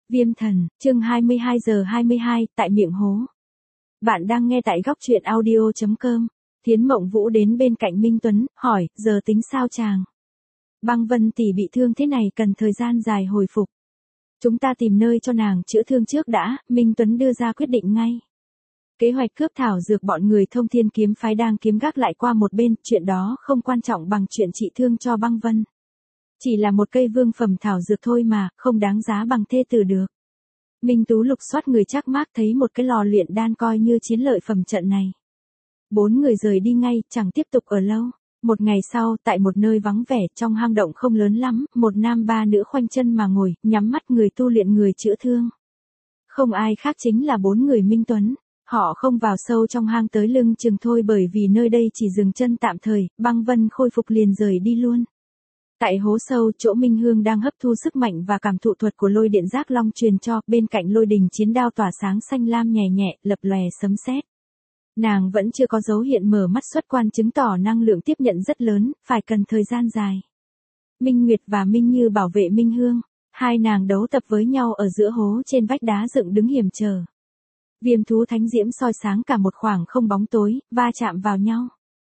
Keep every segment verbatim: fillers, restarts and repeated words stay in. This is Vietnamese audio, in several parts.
Viêm thần, chương hai mươi hai giờ hai mươi hai, tại miệng hố. Bạn đang nghe tại góc truyện audio chấm com. Thiến Mộng Vũ đến bên cạnh Minh Tuấn, hỏi, giờ tính sao chàng? Băng Vân tỷ bị thương thế này cần thời gian dài hồi phục. Chúng ta tìm nơi cho nàng chữa thương trước đã, Minh Tuấn đưa ra quyết định ngay. Kế hoạch cướp thảo dược bọn người Thông Thiên kiếm phái đang kiếm gác lại qua một bên, chuyện đó không quan trọng bằng chuyện trị thương cho Băng Vân. Chỉ là một cây vương phẩm thảo dược thôi mà, không đáng giá bằng thê tử được. Minh Tú lục soát người Trác Mác thấy một cái lò luyện đan coi như chiến lợi phẩm trận này. Bốn người rời đi ngay, chẳng tiếp tục ở lâu. Một ngày sau, tại một nơi vắng vẻ, trong hang động không lớn lắm, một nam ba nữ khoanh chân mà ngồi, nhắm mắt người tu luyện người chữa thương. Không ai khác chính là bốn người Minh Tuấn. Họ không vào sâu trong hang tới lưng chừng thôi bởi vì nơi đây chỉ dừng chân tạm thời, Băng Vân khôi phục liền rời đi luôn. Tại hố sâu, chỗ Minh Hương đang hấp thu sức mạnh và cảm thụ thuật của lôi điện giác long truyền cho, bên cạnh lôi đình chiến đao tỏa sáng xanh lam nhẹ nhẹ, lập lòe sấm sét. Nàng vẫn chưa có dấu hiện mở mắt xuất quan chứng tỏ năng lượng tiếp nhận rất lớn, phải cần thời gian dài. Minh Nguyệt và Minh Như bảo vệ Minh Hương, hai nàng đấu tập với nhau ở giữa hố trên vách đá dựng đứng hiểm trở. Viêm thú thánh diễm soi sáng cả một khoảng không bóng tối, va chạm vào nhau.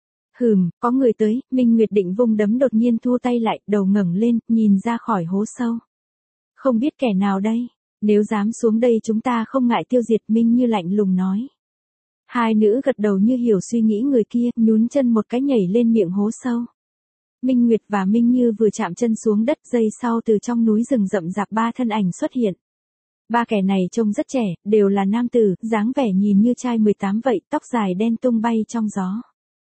Hừm, có người tới, Minh Nguyệt định vung đấm đột nhiên thu tay lại, đầu ngẩng lên, nhìn ra khỏi hố sâu. Không biết kẻ nào đây, nếu dám xuống đây chúng ta không ngại tiêu diệt, Minh Như lạnh lùng nói. Hai nữ gật đầu như hiểu suy nghĩ người kia, nhún chân một cái nhảy lên miệng hố sâu. Minh Nguyệt và Minh Như vừa chạm chân xuống đất, giây sau từ trong núi rừng rậm rạp ba thân ảnh xuất hiện. Ba kẻ này trông rất trẻ, đều là nam tử, dáng vẻ nhìn như trai mười tám vậy, tóc dài đen tung bay trong gió.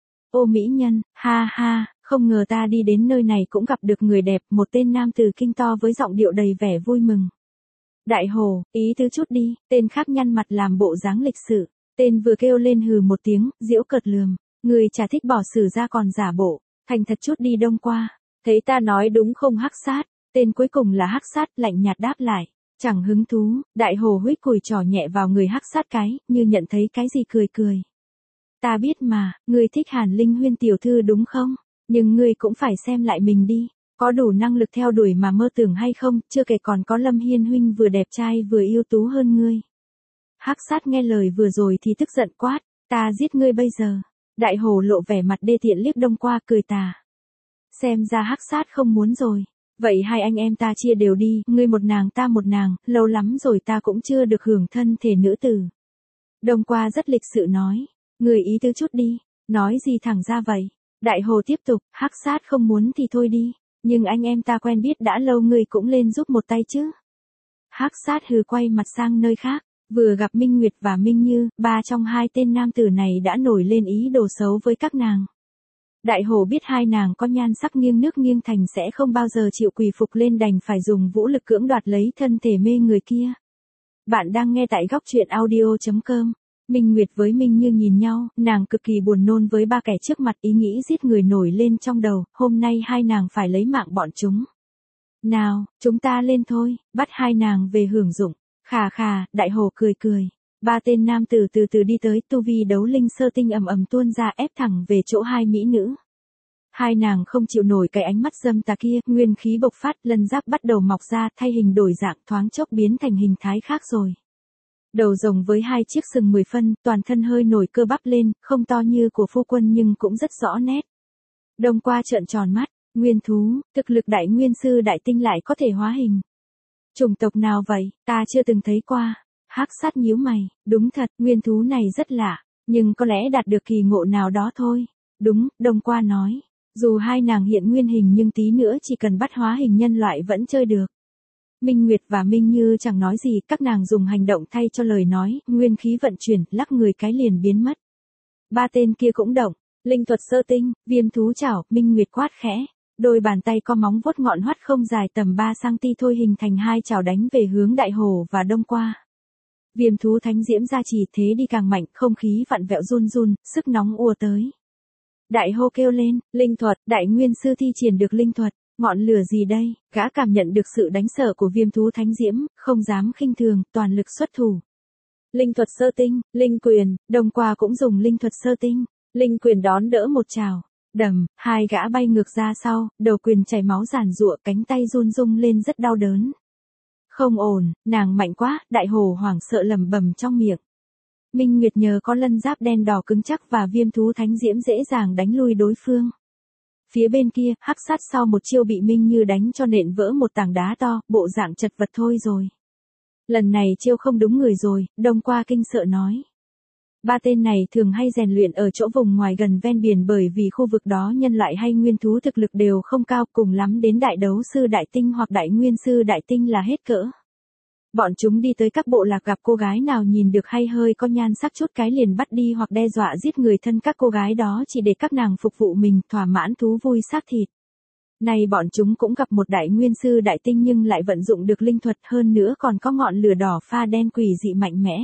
Ô mỹ nhân, ha ha, không ngờ ta đi đến nơi này cũng gặp được người đẹp, một tên nam tử kinh to với giọng điệu đầy vẻ vui mừng. Đại hồ, ý tứ chút đi, tên khác nhăn mặt làm bộ dáng lịch sự, tên vừa kêu lên hừ một tiếng, giễu cợt lườm, người chả thích bỏ xử ra còn giả bộ, thành thật chút đi Đông Qua, thấy ta nói đúng không Hắc Sát, tên cuối cùng là Hắc Sát, lạnh nhạt đáp lại. Chẳng hứng thú, đại hồ huých cùi trỏ nhẹ vào người Hắc Sát cái, như nhận thấy cái gì cười cười. Ta biết mà, ngươi thích Hàn Linh Huyên tiểu thư đúng không? Nhưng ngươi cũng phải xem lại mình đi, có đủ năng lực theo đuổi mà mơ tưởng hay không, chưa kể còn có Lâm Hiên huynh vừa đẹp trai vừa ưu tú hơn ngươi. Hắc Sát nghe lời vừa rồi thì tức giận quát, ta giết ngươi bây giờ. Đại hồ lộ vẻ mặt đê tiện liếc Đông Qua cười tà. Xem ra Hắc Sát không muốn rồi. Vậy hai anh em ta chia đều đi, ngươi một nàng ta một nàng, lâu lắm rồi ta cũng chưa được hưởng thân thể nữ tử. Đông Qua rất lịch sự nói, người ý tứ chút đi, nói gì thẳng ra vậy. Đại hồ tiếp tục, Hắc Sát không muốn thì thôi đi, nhưng anh em ta quen biết đã lâu ngươi cũng lên giúp một tay chứ. Hắc Sát hừ quay mặt sang nơi khác, vừa gặp Minh Nguyệt và Minh Như, ba trong hai tên nam tử này đã nổi lên ý đồ xấu với các nàng. Đại hồ biết hai nàng có nhan sắc nghiêng nước nghiêng thành sẽ không bao giờ chịu quỳ phục lên, đành phải dùng vũ lực cưỡng đoạt lấy thân thể mê người kia. Bạn đang nghe tại góc truyện audio chấm com. Minh Nguyệt với Minh Như nhìn nhau, nàng cực kỳ buồn nôn với ba kẻ trước mặt, ý nghĩ giết người nổi lên trong đầu, hôm nay hai nàng phải lấy mạng bọn chúng. Nào, chúng ta lên thôi, bắt hai nàng về hưởng dụng. Khà khà, đại hồ cười cười. Ba tên nam tử từ từ đi tới, tu vi đấu linh sơ tinh ầm ầm tuôn ra ép thẳng về chỗ hai mỹ nữ. Hai nàng không chịu nổi cái ánh mắt dâm tà kia, nguyên khí bộc phát, lân giáp bắt đầu mọc ra, thay hình đổi dạng, thoáng chốc biến thành hình thái khác rồi. Đầu rồng với hai chiếc sừng mười phân, toàn thân hơi nổi cơ bắp lên, không to như của phu quân nhưng cũng rất rõ nét. Đông Qua trợn tròn mắt, nguyên thú, thực lực đại nguyên sư đại tinh lại có thể hóa hình. Chủng tộc nào vậy, ta chưa từng thấy qua. Hắc Sát nhíu mày, đúng thật, nguyên thú này rất lạ, nhưng có lẽ đạt được kỳ ngộ nào đó thôi. Đúng, Đông Qua nói, dù hai nàng hiện nguyên hình nhưng tí nữa chỉ cần bắt hóa hình nhân loại vẫn chơi được. Minh Nguyệt và Minh Như chẳng nói gì, các nàng dùng hành động thay cho lời nói, nguyên khí vận chuyển, lắc người cái liền biến mất. Ba tên kia cũng động, linh thuật sơ tinh, viêm thú chảo, Minh Nguyệt quát khẽ. Đôi bàn tay có móng vuốt ngọn hoắt không dài tầm ba xăng-ti-mét thôi hình thành hai chảo đánh về hướng đại hồ và Đông Qua. Viêm thú thánh diễm gia trì thế đi càng mạnh, không khí vặn vẹo run run, sức nóng ùa tới. Đại hô kêu lên, linh thuật, đại nguyên sư thi triển được linh thuật, ngọn lửa gì đây, gã cảm nhận được sự đánh sợ của viêm thú thánh diễm, không dám khinh thường, toàn lực xuất thủ. Linh thuật sơ tinh, linh quyền, Đông Qua cũng dùng linh thuật sơ tinh, linh quyền đón đỡ một trào. Đầm, hai gã bay ngược ra sau, đầu quyền chảy máu giàn giụa, cánh tay run rung lên rất đau đớn. Không ổn, nàng mạnh quá, đại hồ hoảng sợ lẩm bẩm trong miệng. Minh Nguyệt nhờ có lân giáp đen đỏ cứng chắc và viêm thú thánh diễm dễ dàng đánh lui đối phương. Phía bên kia, hắc sát sau một chiêu bị Minh Như đánh cho nện vỡ một tảng đá to, bộ dạng chật vật thôi rồi. Lần này chiêu không đúng người rồi, Đông Qua kinh sợ nói. Ba tên này thường hay rèn luyện ở chỗ vùng ngoài gần ven biển bởi vì khu vực đó nhân loại hay nguyên thú thực lực đều không cao, cùng lắm đến đại đấu sư đại tinh hoặc đại nguyên sư đại tinh là hết cỡ. Bọn chúng đi tới các bộ lạc gặp cô gái nào nhìn được hay hơi có nhan sắc chút cái liền bắt đi hoặc đe dọa giết người thân các cô gái đó chỉ để các nàng phục vụ mình thỏa mãn thú vui xác thịt. Này bọn chúng cũng gặp một đại nguyên sư đại tinh nhưng lại vận dụng được linh thuật hơn nữa còn có ngọn lửa đỏ pha đen quỷ dị mạnh mẽ.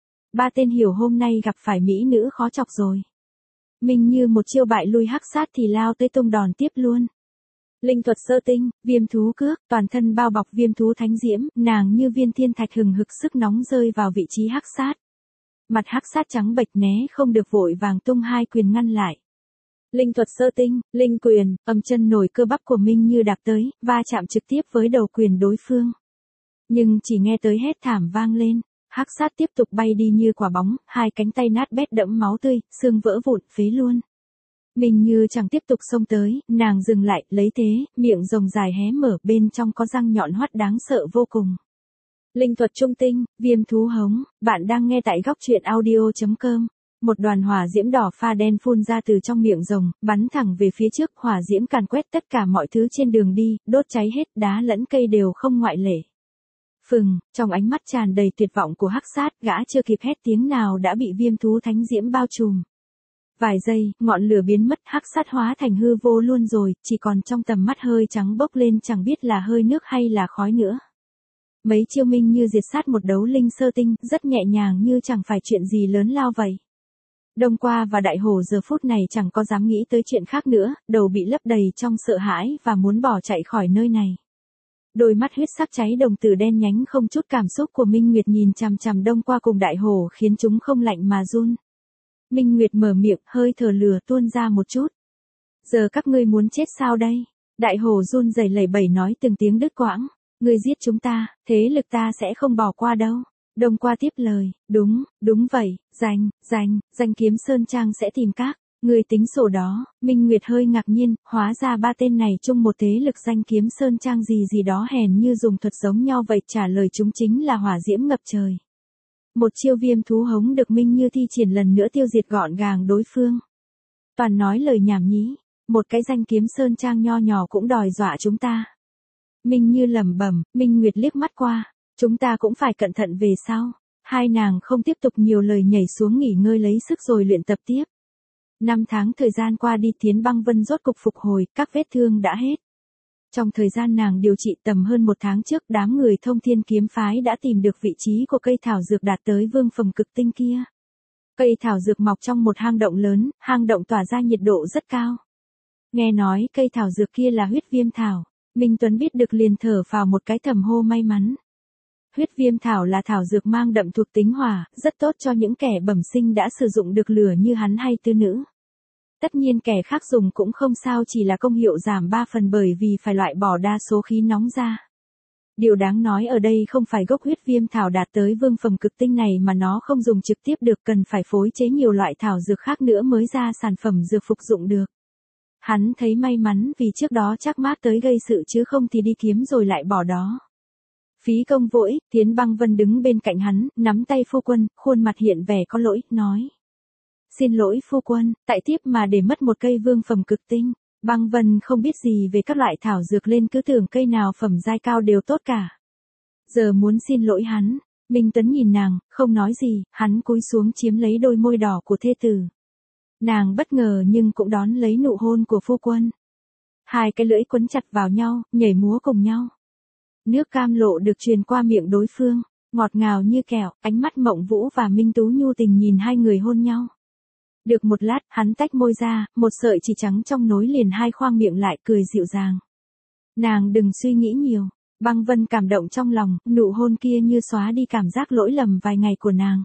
Ba tên hiểu hôm nay gặp phải mỹ nữ khó chọc rồi. Mình như một chiêu bại lui hắc sát thì lao tới tung đòn tiếp luôn. Linh thuật sơ tinh, viêm thú cước, toàn thân bao bọc viêm thú thánh diễm, nàng như viên thiên thạch hừng hực sức nóng rơi vào vị trí hắc sát. Mặt hắc sát trắng bệch né không được vội vàng tung hai quyền ngăn lại. Linh thuật sơ tinh, linh quyền, âm chân nổi cơ bắp của Minh Như đạp tới, va chạm trực tiếp với đầu quyền đối phương. Nhưng chỉ nghe tới hét thảm vang lên, hắc sát tiếp tục bay đi như quả bóng, hai cánh tay nát bét đẫm máu tươi, xương vỡ vụn phế luôn. Minh Như chẳng tiếp tục xông tới, nàng dừng lại, lấy thế, miệng rồng dài hé mở, bên trong có răng nhọn hoắt đáng sợ vô cùng. Linh thuật trung tinh, viêm thú hống, bạn đang nghe tại góc truyện audio chấm com. Một đoàn hỏa diễm đỏ pha đen phun ra từ trong miệng rồng, bắn thẳng về phía trước, hỏa diễm càn quét tất cả mọi thứ trên đường đi, đốt cháy hết, đá lẫn cây đều không ngoại lệ. Phừng, trong ánh mắt tràn đầy tuyệt vọng của hắc sát, gã chưa kịp hét tiếng nào đã bị viêm thú thánh diễm bao trùm. Vài giây, ngọn lửa biến mất, hắc sát hóa thành hư vô luôn rồi, chỉ còn trong tầm mắt hơi trắng bốc lên chẳng biết là hơi nước hay là khói nữa. Mấy chiêu Minh Như diệt sát một đấu linh sơ tinh, rất nhẹ nhàng như chẳng phải chuyện gì lớn lao vậy. Đông Qua và Đại Hổ giờ phút này chẳng có dám nghĩ tới chuyện khác nữa, đầu bị lấp đầy trong sợ hãi và muốn bỏ chạy khỏi nơi này. Đôi mắt huyết sắc cháy đồng tử đen nhánh không chút cảm xúc của Minh Nguyệt nhìn chằm chằm Đông Qua cùng Đại Hổ khiến chúng không lạnh mà run. Minh Nguyệt mở miệng, hơi thở lửa tuôn ra một chút. Giờ các ngươi muốn chết sao đây? Đại Hổ run rẩy lẩy bẩy nói từng tiếng đứt quãng. Ngươi giết chúng ta, thế lực ta sẽ không bỏ qua đâu. Đông Qua tiếp lời, đúng, đúng vậy, danh, danh, danh Kiếm Sơn Trang sẽ tìm các. Người tính sổ đó, Minh Nguyệt hơi ngạc nhiên, hóa ra ba tên này chung một thế lực danh Kiếm Sơn Trang gì gì đó hèn như dùng thuật giống nhau vậy, trả lời chúng chính là hỏa diễm ngập trời. Một chiêu viêm thú hống được Minh Như thi triển lần nữa tiêu diệt gọn gàng đối phương. Toàn nói lời nhảm nhí, một cái danh Kiếm Sơn Trang nho nhỏ cũng đòi dọa chúng ta. Minh Như lẩm bẩm, Minh Nguyệt liếc mắt qua, chúng ta cũng phải cẩn thận về sau. Hai nàng không tiếp tục nhiều lời nhảy xuống nghỉ ngơi lấy sức rồi luyện tập tiếp. Năm tháng thời gian qua đi, Thiến Băng Vân rốt cục phục hồi, các vết thương đã hết. Trong thời gian nàng điều trị tầm hơn một tháng trước, đám người Thông Thiên Kiếm Phái đã tìm được vị trí của cây thảo dược đạt tới vương phẩm cực tinh kia. Cây thảo dược mọc trong một hang động lớn, hang động tỏa ra nhiệt độ rất cao. Nghe nói cây thảo dược kia là huyết viêm thảo, Minh Tuấn biết được liền thở vào một cái thầm hô may mắn. Huyết viêm thảo là thảo dược mang đậm thuộc tính hỏa, rất tốt cho những kẻ bẩm sinh đã sử dụng được lửa như hắn hay tư nữ. Tất nhiên kẻ khác dùng cũng không sao, chỉ là công hiệu giảm ba phần bởi vì phải loại bỏ đa số khí nóng ra. Điều đáng nói ở đây không phải gốc huyết viêm thảo đạt tới vương phẩm cực tinh này mà nó không dùng trực tiếp được, cần phải phối chế nhiều loại thảo dược khác nữa mới ra sản phẩm dược phục dụng được. Hắn thấy may mắn vì trước đó chắc mát tới gây sự chứ không thì đi kiếm rồi lại bỏ đó. Phí công vô ích, Thiến Băng Vân đứng bên cạnh hắn, nắm tay phu quân, khuôn mặt hiện vẻ có lỗi, nói. Xin lỗi phu quân, tại tiếp mà để mất một cây vương phẩm cực tinh. Băng Vân không biết gì về các loại thảo dược lên cứ tưởng cây nào phẩm giai cao đều tốt cả. Giờ muốn xin lỗi hắn, Minh Tuấn nhìn nàng, không nói gì, hắn cúi xuống chiếm lấy đôi môi đỏ của thê tử. Nàng bất ngờ nhưng cũng đón lấy nụ hôn của phu quân. Hai cái lưỡi quấn chặt vào nhau, nhảy múa cùng nhau. Nước cam lộ được truyền qua miệng đối phương, ngọt ngào như kẹo, ánh mắt Mộng Vũ và Minh Tú nhu tình nhìn hai người hôn nhau. Được một lát, hắn tách môi ra, một sợi chỉ trắng trong nối liền hai khoang miệng lại, cười dịu dàng. Nàng đừng suy nghĩ nhiều. Băng Vân cảm động trong lòng, nụ hôn kia như xóa đi cảm giác lỗi lầm vài ngày của nàng.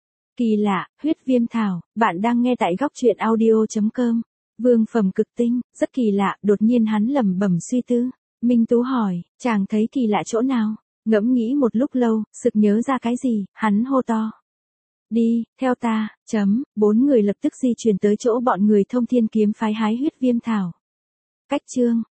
Kỳ lạ, huyết viêm thảo, bạn đang nghe tại góc truyện audio chấm com. Vương phẩm cực tinh, rất kỳ lạ, đột nhiên hắn lẩm bẩm suy tư. Minh Tú hỏi, chàng thấy kỳ lạ chỗ nào? Ngẫm nghĩ một lúc lâu, sực nhớ ra cái gì, hắn hô to. Đi, theo ta, chấm, bốn người lập tức di chuyển tới chỗ bọn người Thông Thiên kiếm phái hái huyết viêm thảo. Cách chương